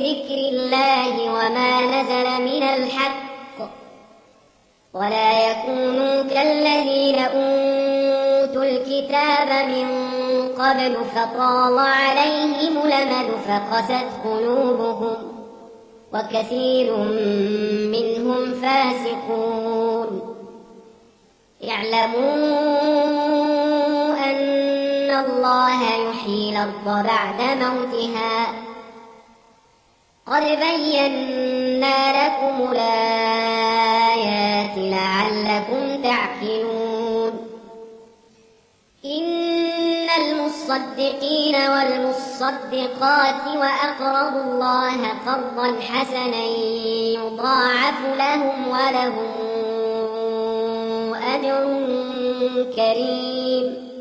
ذكر الله وما نزل من الحق ولا يكونوا كالذين أوتوا الكتاب من قبل فطال عليهم الأمد فقست قلوبهم وكثير منهم فاسقون اعلموا أن الله يحيي الأرض بعد موتها قد بينا لكم الآيات لعلكم تعقلون إن المصدقين والمصدقات وأقرضوا الله قرضا حسنا يضاعف لهم ولهم أجر كريم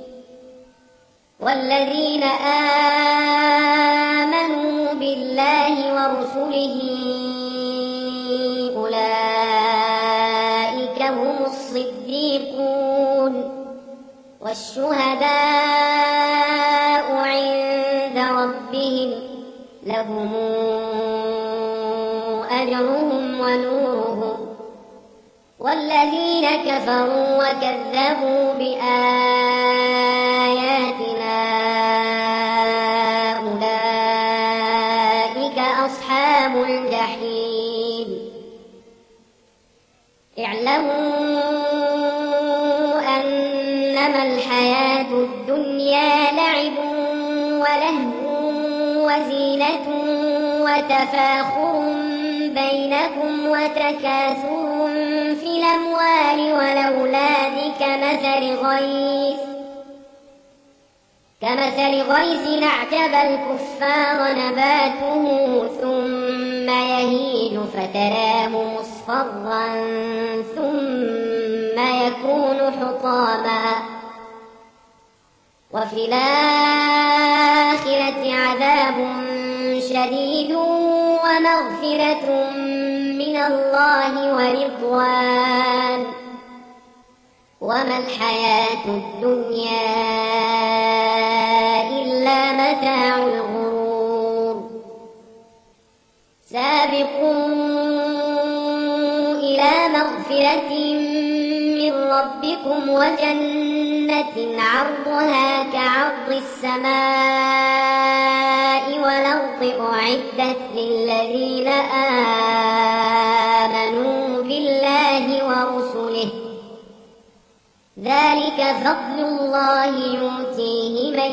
والذين آمنوا بالله ورسله أولئك هم الصديقون والشهداء عند ربهم لهم أجرهم ونورهم والذين كفروا وكذبوا بآياتنا أولئك أصحاب الجحيم اعلموا أنما الحياة الدنيا لعب ولهو وزينة وتفاخر بينكم وتكاثر في الأموال والأولاد كمثل غيث أعجب الكفار نباته ثم يهيج فتراه مصفرا ثم يكون حطاما وفي الآخرة عذاب شديد ومغفرة من الله ورضوان وما الحياة الدنيا إلا متاع الغرور سابقوا إلى مغفرة من ربكم وجنة عرضها كعرض السماء والأرض أعدت للذين آمنوا بالله ورسله ذلك فضل الله يؤتيه من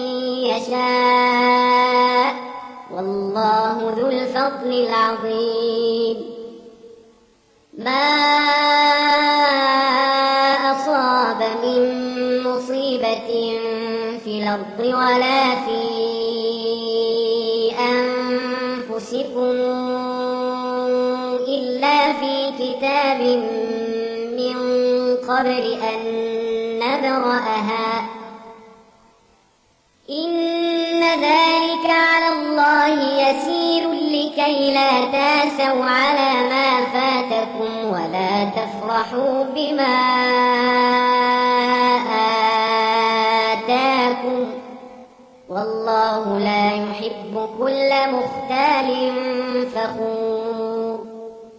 يشاء والله ذو الفضل العظيم ما أصاب من مصيبة في الأرض ولا في أنفسكم إلا في كتاب من قبل أن نبرأها إن ذلك على الله يسير لكي لا تاسوا على ما فاتكم ولا تفرحوا بما آتاكم والله لا يحب كل مختال فخور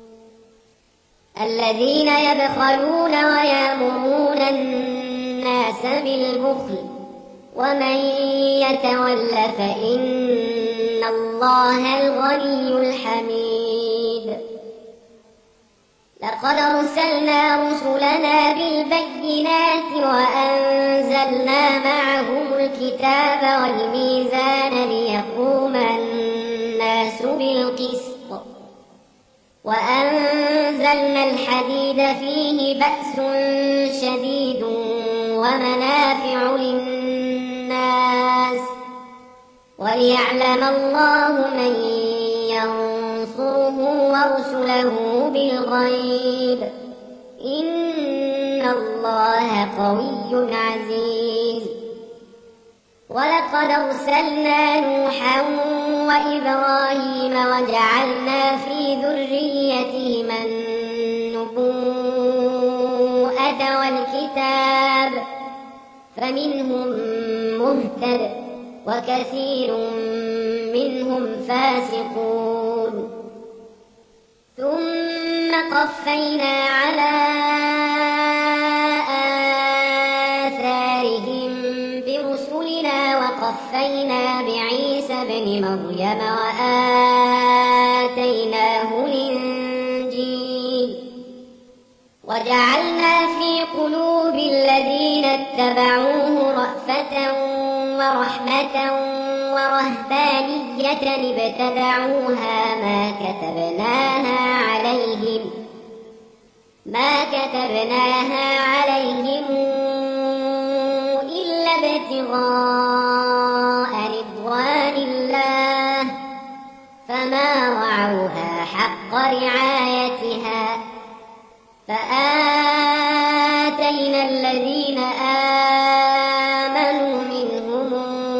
الذين يبخلون ويأمرون الناس بالبخل ومن يتول فإن الله الغني الحميد لقد أرسلنا رسلنا بالبينات وأنزلنا معهم الكتاب والميزان ليقوم الناس بالقسط وأنزلنا الحديد فيه بأس شديد ومنافع للناس وليعلم الله من ينصره ورسله بالغيب إن الله قوي عزيز ولقد أرسلنا نوحا وإبراهيم وجعلنا في ذريتهما النبوءة والكتاب فمنهم مهتد وكثير منهم فاسقون ثم قفينا على آثارهم برسلنا وقفينا بعيسى ابن مريم وآتيناه الإنجيل وجعلنا في قلوب الذين اتبعوه رأفة ورحمة ورهبانية ابتدعوها ما كتبناها عليهم إلا ابتغاء رضوان الله فما رعوها حق رعايتها فآتينا الذين آمنوا منهم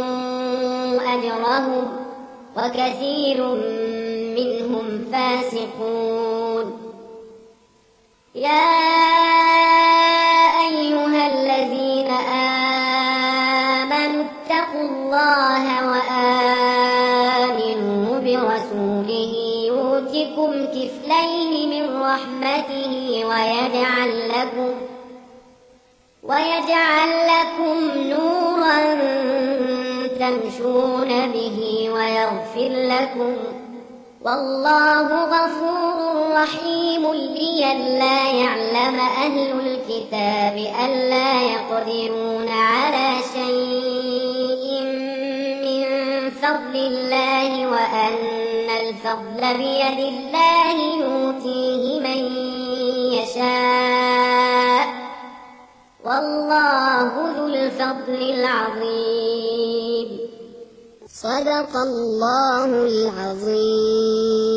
أجرهم وكثير منهم فاسقون يا أيها الذين آمنوا اتقوا الله وآمنوا برسوله يؤتكم كفلين من رحمته ويجعل لكم نورا تمشون به ويغفر لكم والله غفور رحيم لئلا يعلم أهل الكتاب ألا يقدرون على شيء من فضل الله وأن الفضل بيد الله يؤتيه من يشاء والله ذو الفضل العظيم صدق الله العظيم.